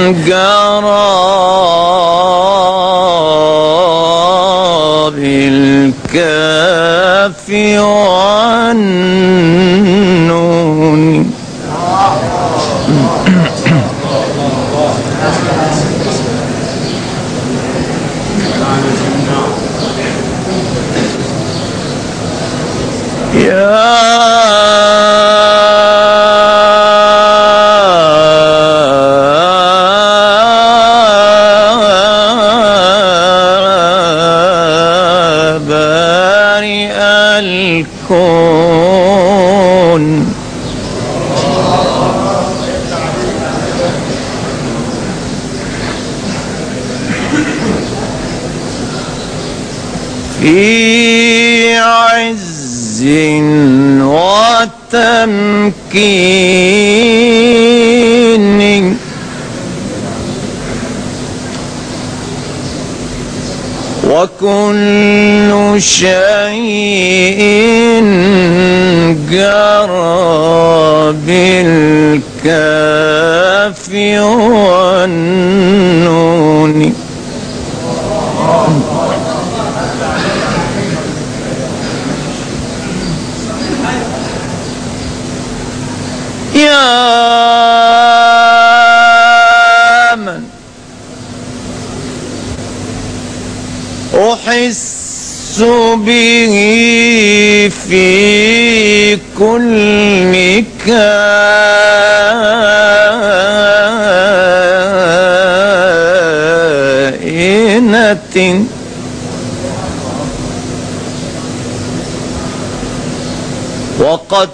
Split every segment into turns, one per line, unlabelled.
جرى بالكاف والنون. يا بارئ الكون في عز وتمكين وكل شيء جرى بالكاف والنون. يا من أحس به في كل كائنة وقد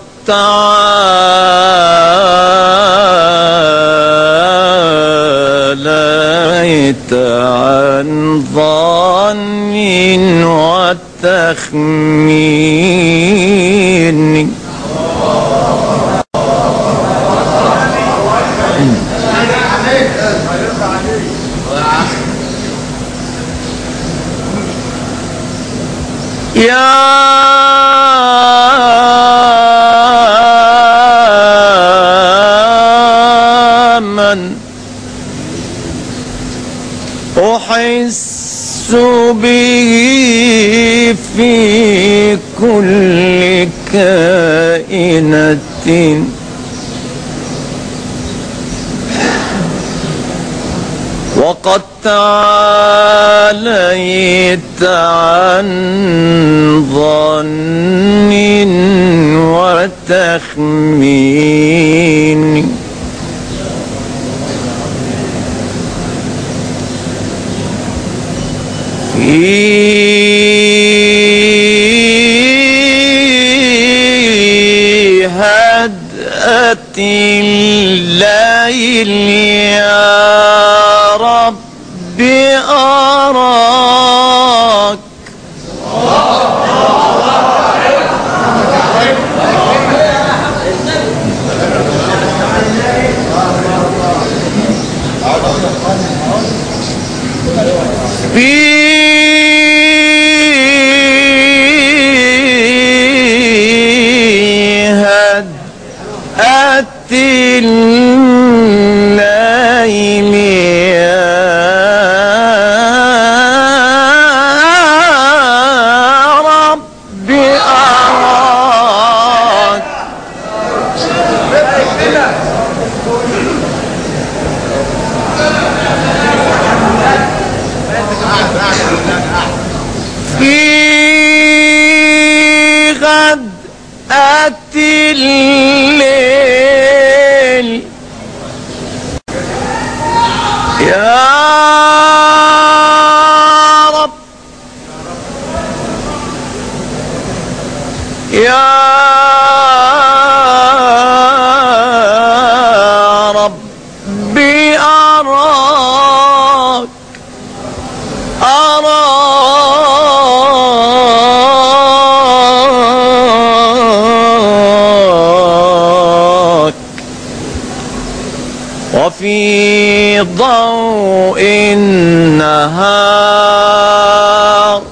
تعاليت عن ظن وتخمين. يا من أحس به في كل كائنة وقد تعاليت عن ظن وتخمين. في هدأة الليل يا رب أراك في هدأة الليل يا رب أراك في غدأة الليل يا رب يا ربي أراك وفي ضوء النهار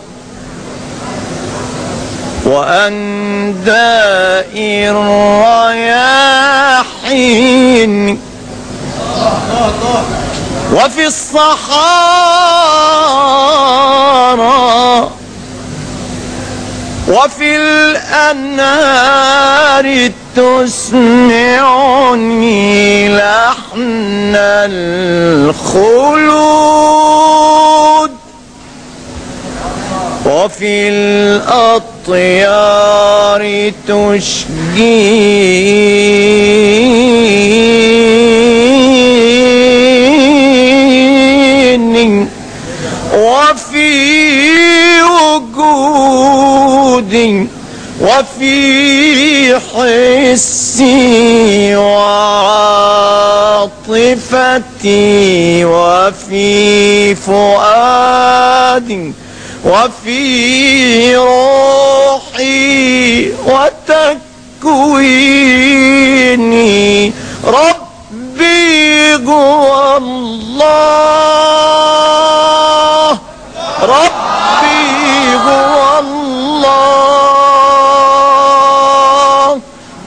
وأنداء الرياحين وفي الصحارى وفي الأنهار تسمعني لحن الخلود، وفي الأطيار تشجيني، وفي وجودي وفي حسي وعاطفتي وفي فؤادي وفي روحي وتكويني ربي جوا الله، ربي جوا الله،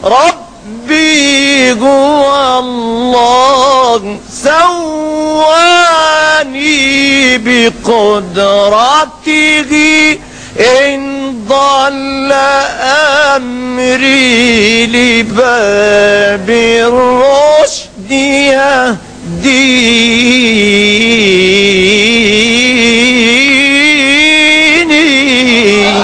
ربي جوا الله سواني بقدرته، إن ضل أمري لباب الرشد يهديني.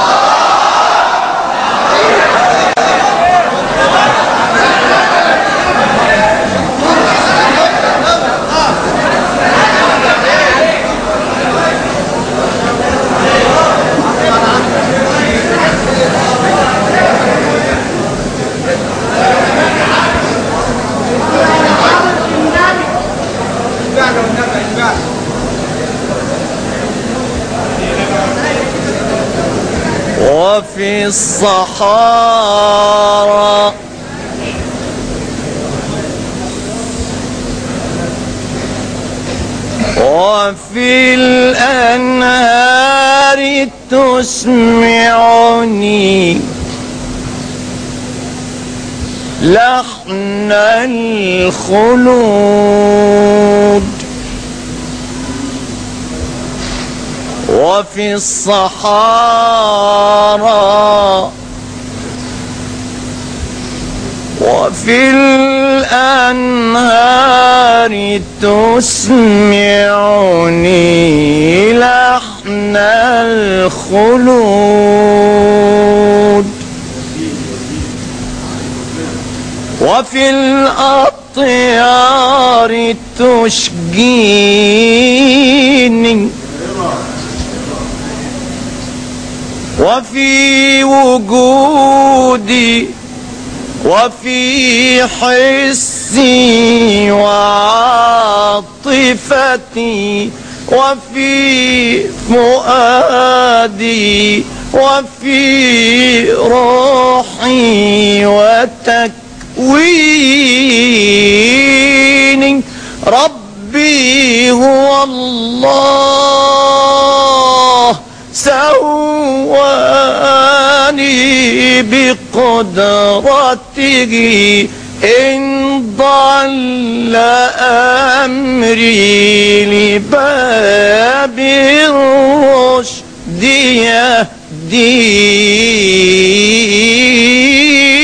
وفي الصحارى وفي الأنهار تسمعني لحن الخلود، وفي الصحارى وفي الأنهار تسمعني لحن الخلود، وفي الأطيار تشجيني، وفي وجودي وفي حسي وعاطفتي وفي فؤادي وفي روحي وتكويني ربي هو الله سواني بقدرته، إن ضل أمري لباب الرشد يهديني.